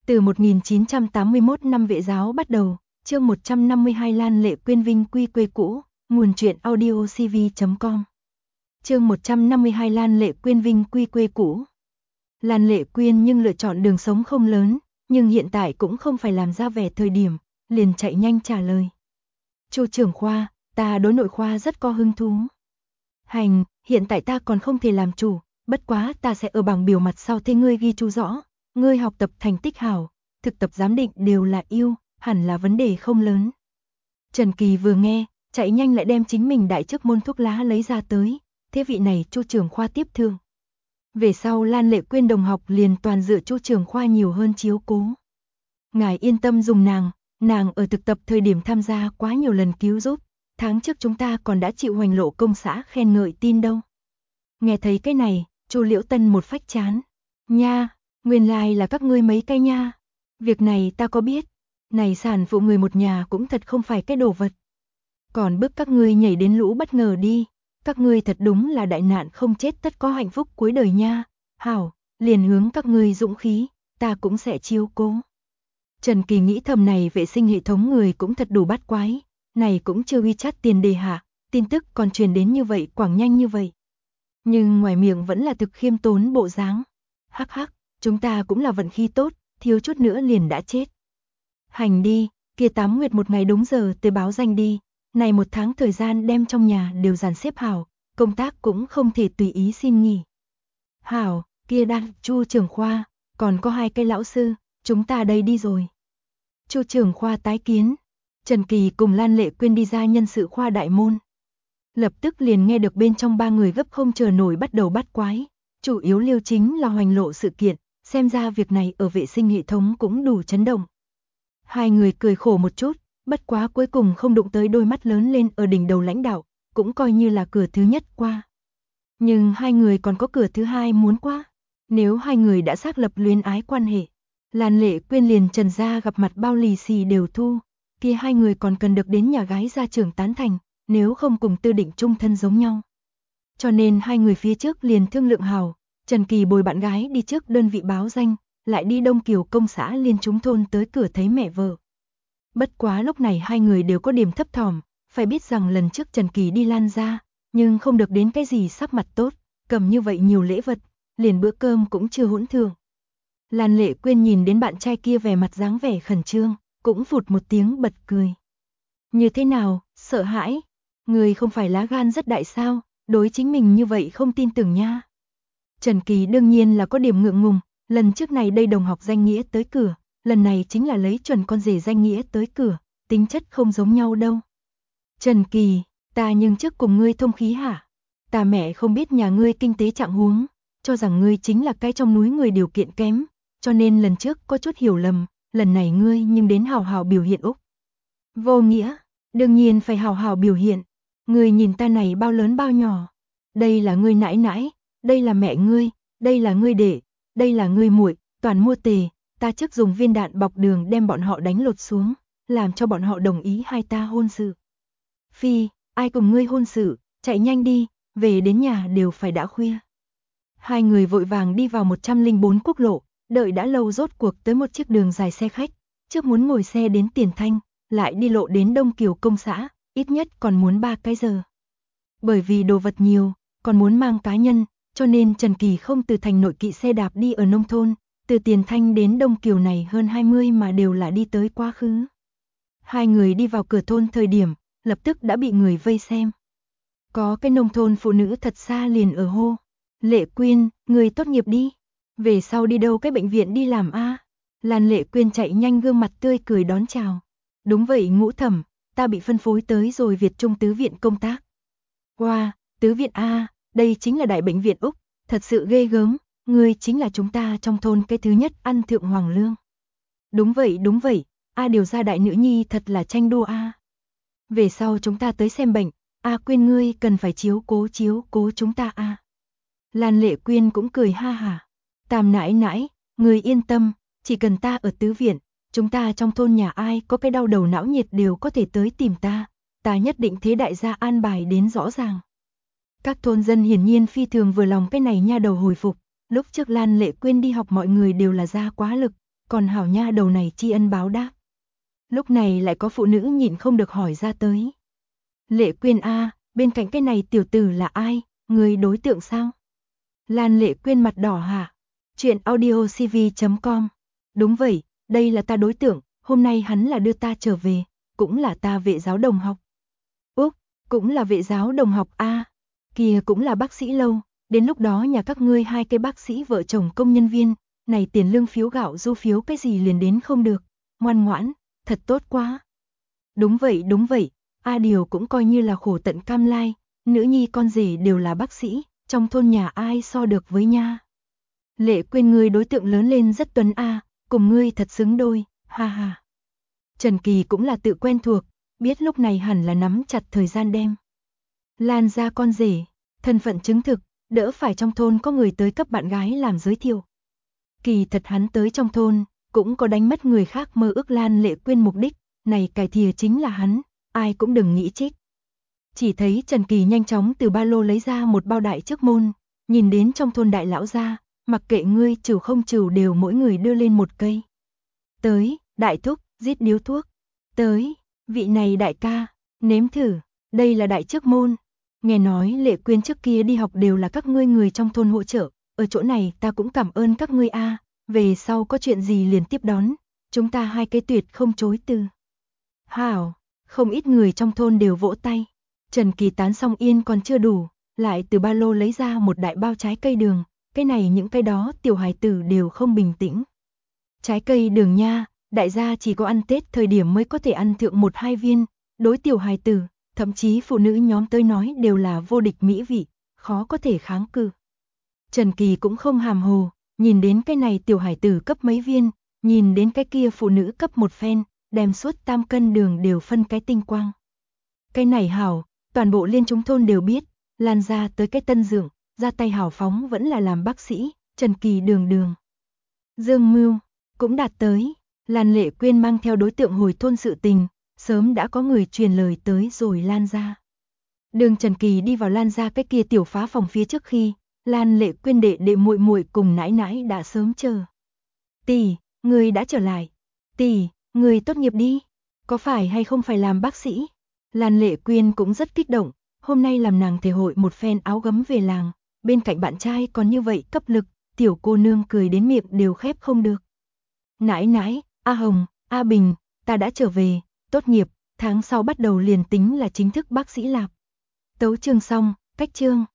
Từ 1981 năm vệ giáo bắt đầu, chương 152 Lan Lệ Quyên Vinh quy quê cũ, nguồn truyện audio cv.com. Chương 152 Lan Lệ Quyên Vinh quy quê cũ. Lan Lệ Quyên nhưng lựa chọn đường sống không lớn, nhưng hiện tại cũng không phải làm ra vẻ thời điểm, liền chạy nhanh trả lời. Chu trưởng khoa, ta đối nội khoa rất có hứng thú. Hành, hiện tại ta còn không thể làm chủ, bất quá ta sẽ ở bảng biểu mặt sau thế ngươi ghi chú rõ. Ngươi học tập thành tích hảo, thực tập giám định đều là yêu, hẳn là vấn đề không lớn. Trần Kỳ vừa nghe, chạy nhanh lại đem chính mình đại chức môn thuốc lá lấy ra tới, thế vị này Chu trưởng khoa tiếp thương. Về sau Lan Lệ Quyên đồng học liền toàn dựa Chu trưởng khoa nhiều hơn chiếu cố. Ngài yên tâm dùng nàng ở thực tập thời điểm tham gia quá nhiều lần cứu giúp, tháng trước chúng ta còn đã chịu hoành lộ công xã khen ngợi tin đâu. Nghe thấy cái này, Chu Liễu Tân một phách chán. Nha, nguyên lai là các ngươi mấy cái nha. Việc này ta có biết, này sản phụ người một nhà cũng thật không phải cái đồ vật. Còn bức các ngươi nhảy đến lũ bất ngờ đi, các ngươi thật đúng là đại nạn không chết tất có hạnh phúc cuối đời nha. Hảo, liền hướng các ngươi dũng khí, ta cũng sẽ chiếu cố. Trần Kỳ nghĩ thầm này vệ sinh hệ thống người cũng thật đủ bắt quái, này cũng chưa WeChat tiền đề hạ, tin tức còn truyền đến như vậy quảng nhanh như vậy. Nhưng ngoài miệng vẫn là thực khiêm tốn bộ dáng. Hắc hắc, chúng ta cũng là vận khí tốt, thiếu chút nữa liền đã chết. Hành đi, kia 8 nguyệt một ngày đúng giờ tới báo danh đi, này một tháng thời gian đem trong nhà đều dàn xếp hảo, công tác cũng không thể tùy ý xin nghỉ. Hảo, kia đang Chu trưởng khoa, còn có 2 cái lão sư, chúng ta đây đi rồi. Chu trưởng khoa tái kiến, Trần Kỳ cùng Lan Lệ Quyên đi ra nhân sự khoa đại môn. Lập tức liền nghe được bên trong 3 người gấp không chờ nổi bắt đầu bắt quái, chủ yếu liêu chính là hoành lộ sự kiện, xem ra việc này ở vệ sinh hệ thống cũng đủ chấn động. 2 người cười khổ một chút, bất quá cuối cùng không đụng tới đôi mắt lớn lên ở đỉnh đầu lãnh đạo, cũng coi như là cửa thứ nhất qua. Nhưng 2 người còn có cửa thứ hai muốn qua, nếu 2 người đã xác lập luyến ái quan hệ, Lan Lệ Quyên liền Trần gia gặp mặt bao lì xì đều thu, kia 2 người còn cần được đến nhà gái gia trưởng tán thành, nếu không cùng Tư Định chung thân giống nhau. Cho nên 2 người phía trước liền thương lượng hào, Trần Kỳ bồi bạn gái đi trước đơn vị báo danh, lại đi Đông Kiều công xã liên chúng thôn tới cửa thấy mẹ vợ. Bất quá lúc này 2 người đều có điểm thấp thỏm, phải biết rằng lần trước Trần Kỳ đi Lan ra, nhưng không được đến cái gì sắc mặt tốt, cầm như vậy nhiều lễ vật, liền bữa cơm cũng chưa hỗn thường. Lan Lệ Quyên nhìn đến bạn trai kia vẻ mặt dáng vẻ khẩn trương, cũng phụt một tiếng bật cười. Như thế nào, sợ hãi? Người không phải lá gan rất đại sao, đối chính mình như vậy không tin tưởng nha. Trần Kỳ đương nhiên là có điểm ngượng ngùng, lần trước này đây đồng học danh nghĩa tới cửa, lần này chính là lấy chuẩn con rể danh nghĩa tới cửa, tính chất không giống nhau đâu. Trần Kỳ, ta nhưng trước cùng ngươi thông khí hả? Ta mẹ không biết nhà ngươi kinh tế trạng huống, cho rằng ngươi chính là cái trong núi người điều kiện kém, cho nên lần trước có chút hiểu lầm, lần này ngươi nhưng đến hào hào biểu hiện Úc. Vô nghĩa, đương nhiên phải hào hào biểu hiện. Ngươi nhìn ta này bao lớn bao nhỏ. Đây là ngươi nãi nãi, đây là mẹ ngươi, đây là ngươi đệ, đây là ngươi muội, toàn mua tề, ta trước dùng viên đạn bọc đường đem bọn họ đánh lột xuống, làm cho bọn họ đồng ý hai ta hôn sự. Phi, ai cùng ngươi hôn sự, chạy nhanh đi, về đến nhà đều phải đã khuya. 2 người vội vàng đi vào 104 quốc lộ, đợi đã lâu rốt cuộc tới một chiếc đường dài xe khách, trước muốn ngồi xe đến Tiền Thanh, lại đi lộ đến Đông Kiều công xã, ít nhất còn muốn 3 cái giờ. Bởi vì đồ vật nhiều, còn muốn mang cá nhân, cho nên Trần Kỳ không từ thành nội kỵ xe đạp đi ở nông thôn, từ Tiền Thanh đến Đông Kiều này hơn 20 mà đều là đi tới quá khứ. 2 người đi vào cửa thôn thời điểm, lập tức đã bị người vây xem. Có cái nông thôn phụ nữ thật xa liền ở hô. Lệ Quyên, người tốt nghiệp đi. Về sau đi đâu cái bệnh viện đi làm a? Lan Lệ Quyên chạy nhanh gương mặt tươi cười đón chào. Đúng vậy Ngũ Thẩm, ta bị phân phối tới rồi Việt Trung Tứ Viện công tác. Wow, Tứ Viện a, đây chính là đại bệnh viện Úc, thật sự ghê gớm, ngươi chính là chúng ta trong thôn cái thứ nhất ăn thượng hoàng lương. Đúng vậy, a điều ra đại nữ nhi thật là tranh đua a. Về sau chúng ta tới xem bệnh, a Quyên ngươi cần phải chiếu cố chúng ta a. Lan Lệ Quyên cũng cười ha hả. Tam nãi nãi, người yên tâm, chỉ cần ta ở Tứ Viện, chúng ta trong thôn nhà ai có cái đau đầu não nhiệt đều có thể tới tìm ta nhất định thế đại gia an bài đến rõ ràng. Các thôn dân hiển nhiên phi thường vừa lòng cái này nha đầu hồi phục, lúc trước Lan Lệ Quyên đi học mọi người đều là ra quá lực, còn hảo nha đầu này tri ân báo đáp. Lúc này lại có phụ nữ nhịn không được hỏi ra tới. Lệ Quyên a, bên cạnh cái này tiểu tử là ai, người đối tượng sao? Lan Lệ Quyên mặt đỏ hả? Chuyện audiocv.com. Đúng vậy, đây là ta đối tượng, hôm nay hắn là đưa ta trở về, cũng là ta vệ giáo đồng học. Úc, cũng là vệ giáo đồng học a, kìa cũng là bác sĩ Lâu, đến lúc đó nhà các ngươi hai cái bác sĩ vợ chồng công nhân viên, này tiền lương phiếu gạo du phiếu cái gì liền đến không được, ngoan ngoãn, thật tốt quá. Đúng vậy, A Điều cũng coi như là khổ tận cam lai, nữ nhi con rể đều là bác sĩ, trong thôn nhà ai so được với nha. Lệ Quyên ngươi đối tượng lớn lên rất tuấn a, cùng ngươi thật xứng đôi, ha ha. Trần Kỳ cũng là tự quen thuộc, biết lúc này hẳn là nắm chặt thời gian đem Lan ra con rể, thân phận chứng thực, đỡ phải trong thôn có người tới cấp bạn gái làm giới thiệu. Kỳ thật hắn tới trong thôn, cũng có đánh mất người khác mơ ước Lan Lệ Quyên mục đích, này cải thìa chính là hắn, ai cũng đừng nghĩ trích. Chỉ thấy Trần Kỳ nhanh chóng từ ba lô lấy ra một bao đại trước môn, nhìn đến trong thôn đại lão gia, mặc kệ ngươi trừ không trừ đều mỗi người đưa lên một cây. Tới, đại thúc, rít điếu thuốc. Tới, vị này đại ca, nếm thử, đây là đại trước môn. Nghe nói Lệ Quyên trước kia đi học đều là các ngươi người trong thôn hỗ trợ, ở chỗ này ta cũng cảm ơn các ngươi a, về sau có chuyện gì liền tiếp đón, chúng ta hai cái tuyệt không chối từ. Hảo, không ít người trong thôn đều vỗ tay. Trần Kỳ tán xong yên còn chưa đủ, lại từ ba lô lấy ra một đại bao trái cây đường, cái này những cái đó tiểu hài tử đều không bình tĩnh. Trái cây đường nha, đại gia chỉ có ăn Tết thời điểm mới có thể ăn thượng 1-2 viên, đối tiểu hài tử, thậm chí phụ nữ nhóm tới nói đều là vô địch mỹ vị, khó có thể kháng cự. Trần Kỳ cũng không hàm hồ, nhìn đến cái này tiểu hài tử cấp mấy viên, nhìn đến cái kia phụ nữ cấp một phen, đem suốt 3 cân đường đều phân cái tinh quang. Cái này hảo, toàn bộ liên chúng thôn đều biết, Lan ra tới cái tân dượng, ra tay hào phóng vẫn là làm bác sĩ, Trần Kỳ đường. Dương mưu, cũng đạt tới, Lan Lệ Quyên mang theo đối tượng hồi thôn sự tình, sớm đã có người truyền lời tới rồi Lan ra. Đường Trần Kỳ đi vào Lan ra cái kia tiểu phá phòng phía trước khi, Lan Lệ Quyên đệ muội muội cùng nãi nãi đã sớm chờ. Tỷ, người đã trở lại. Tỷ, người tốt nghiệp đi, có phải hay không phải làm bác sĩ? Lan Lệ Quyên cũng rất kích động, hôm nay làm nàng thể hội một phen áo gấm về làng, bên cạnh bạn trai còn như vậy cấp lực, tiểu cô nương cười đến miệng đều khép không được. Nãi nãi, A Hồng, A Bình, ta đã trở về, tốt nghiệp, tháng sau bắt đầu liền tính là chính thức bác sĩ lạp. Tấu chương xong, cách chương.